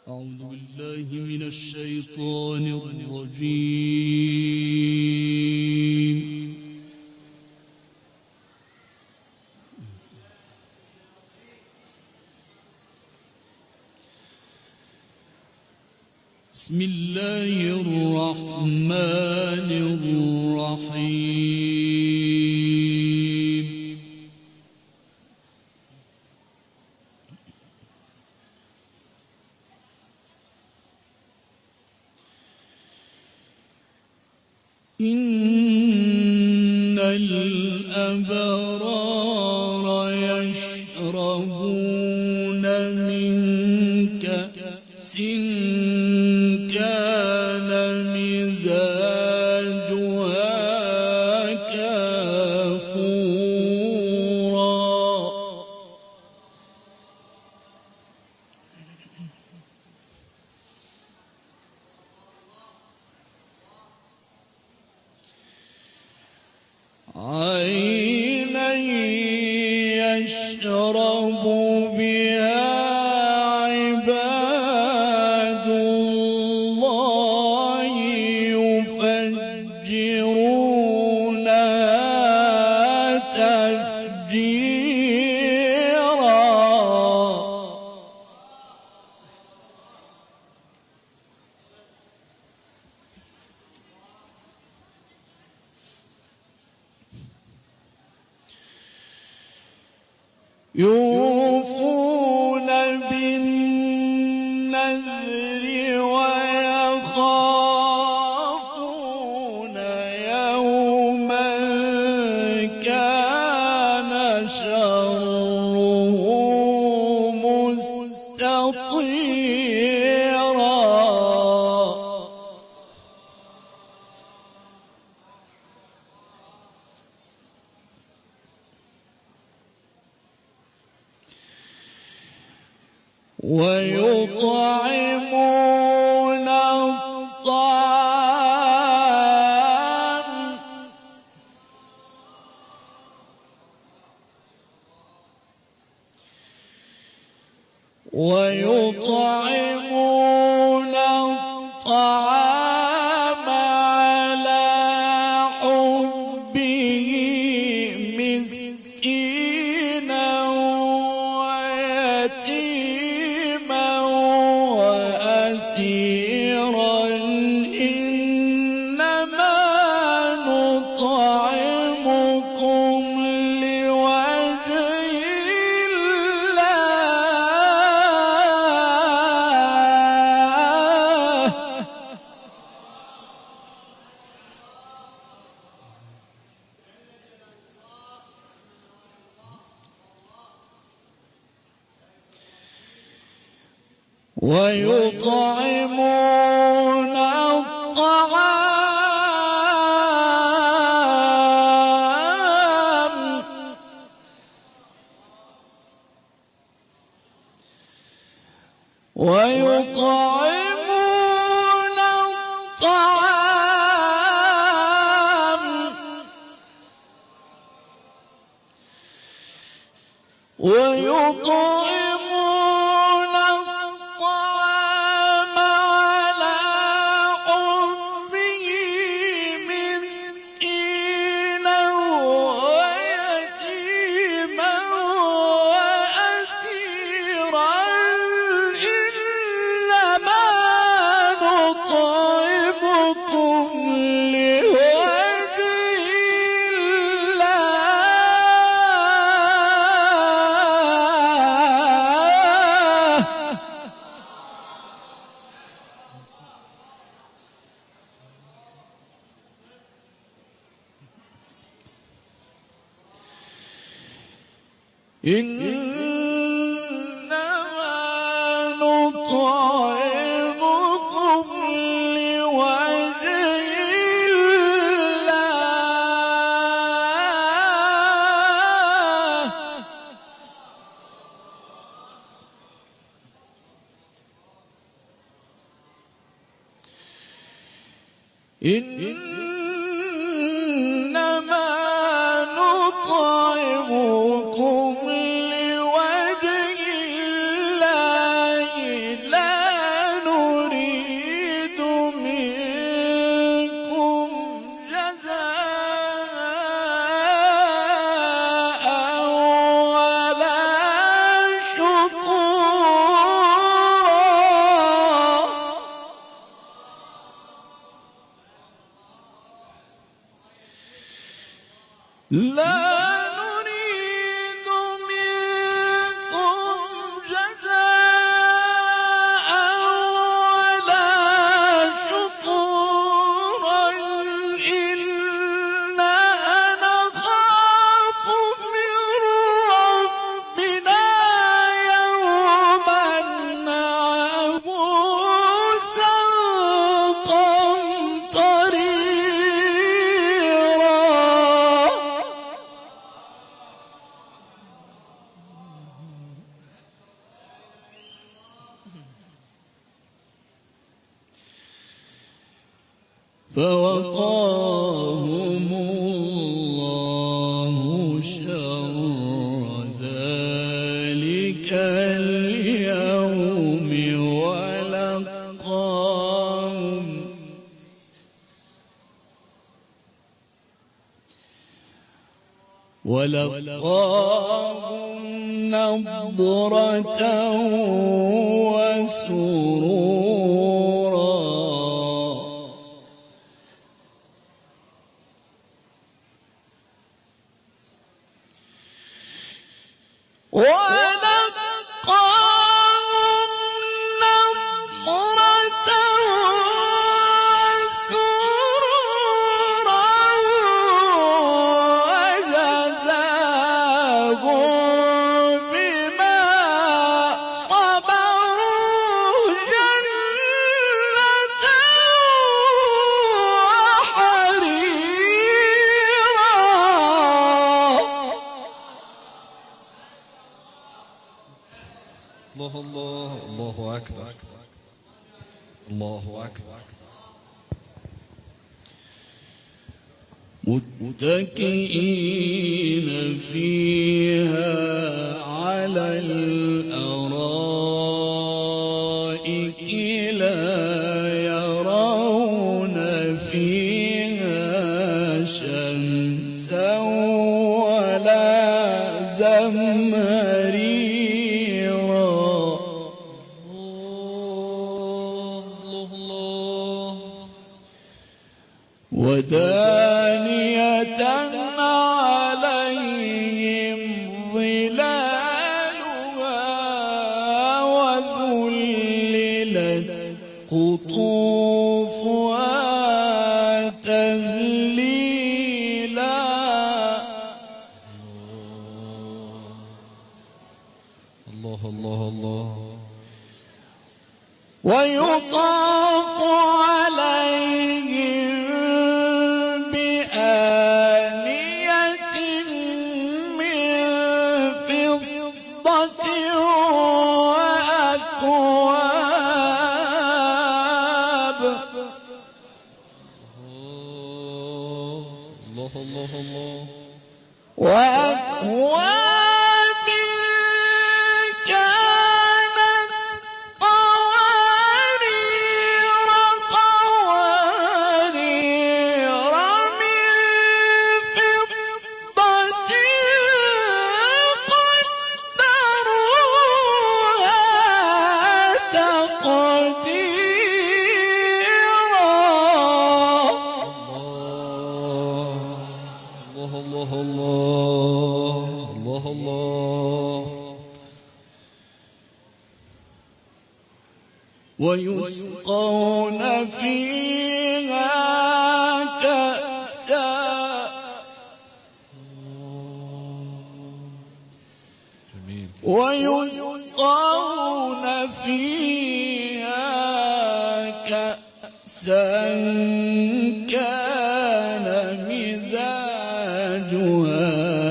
أعوذ بالله من الشيطان الرجيم. بسم الله الرحمن الرحيم. إن الأبرار يشربون من كأس كان مزاجها كافورا. عينا يشرب بها عباد الله يفجرونها تفجيرا. يوفون بالنذر ويخافون يوما كان شره مستطيرا. ويطعمون الطعام على حبه مسكينا ويتيما وأسيرا. إنما نطعمكم لوجه الله ويطعمون الطعام على حبه مسكينا ويتيما وأسيرا. إنما نطعمكم لوجه الله إنما نطعمكم لوجه الله إنما نطعمكم لوجه الله لا لا نريد منكم جزاء ولا شكورا إنا نخاف من ربنا يوما عبوسا قمطريرا. فوقاهم الله شر ذلك اليوم ولقاهم نضرة وسرورا. الله الله الله أكبر الله أكبر. متكئين فيها على الأرائك لا يرون فيها شمسا ولا زمهريرا. ودانية عليهم ظلالها وذللت قطوفها تذليلا. الله الله الله. ويطاف عليهم بآنية من فضة وأكواب. الله الله الله. وأكواب ويسقون فيها كأسا ويسقون فيها كأسا كان مزاجها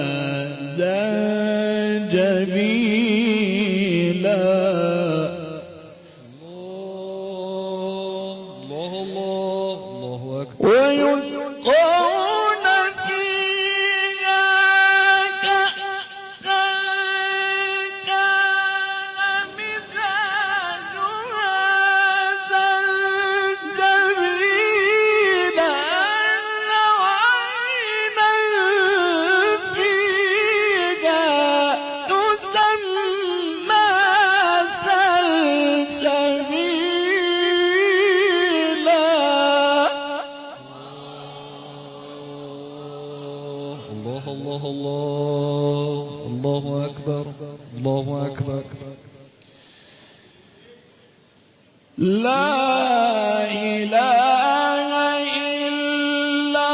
زنجبيلا. ويسقون فيها كأسا كان مزاجها زنجبيلا. لا إله إلا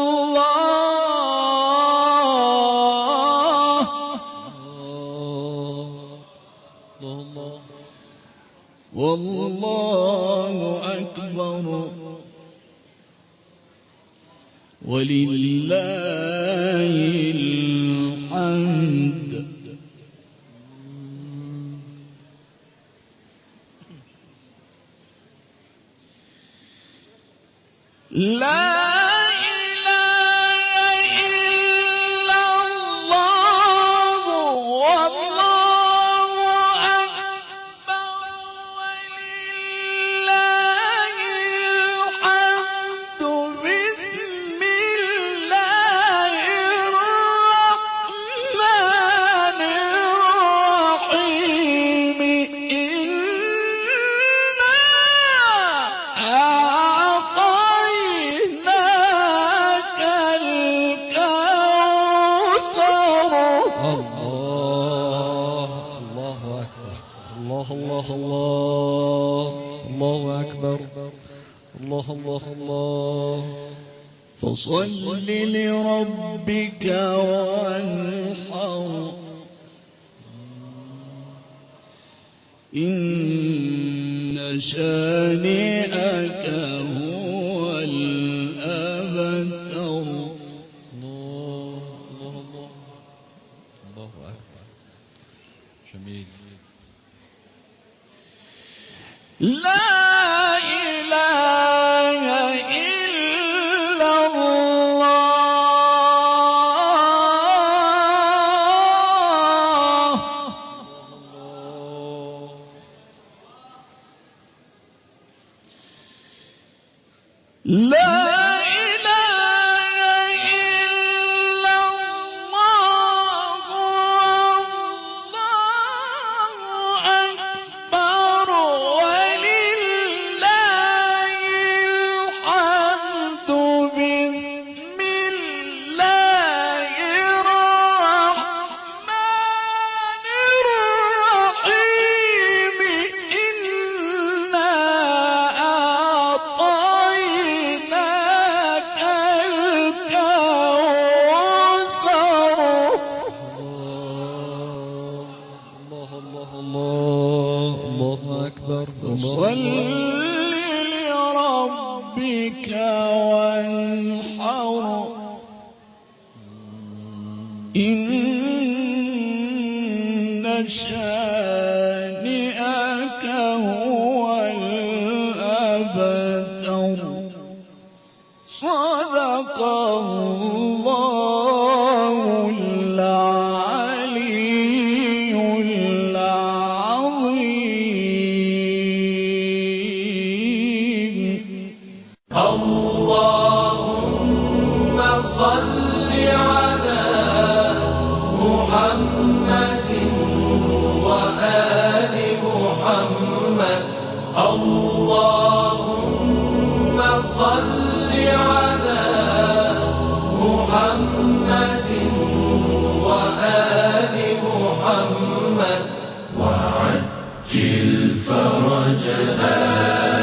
الله الله والله أكبر ولله الحمد. لا إله إلا الله والله أكبر ولله الحمد. بسم الله الرحمن الرحيم. الله الله الله أكبر الله الله الله. فصل لربك وانحر إن شانئك هو الأبتر. الله الله الله الله أكبر. جميل. لا إله إلا الله. لا فصل لربك وانحر إن شانئك هو الأبتر. صدق الله العلي العظيم. اللهم صل على محمد وآل محمد. اللهم صل على محمد وآل محمد وعجل فرجنا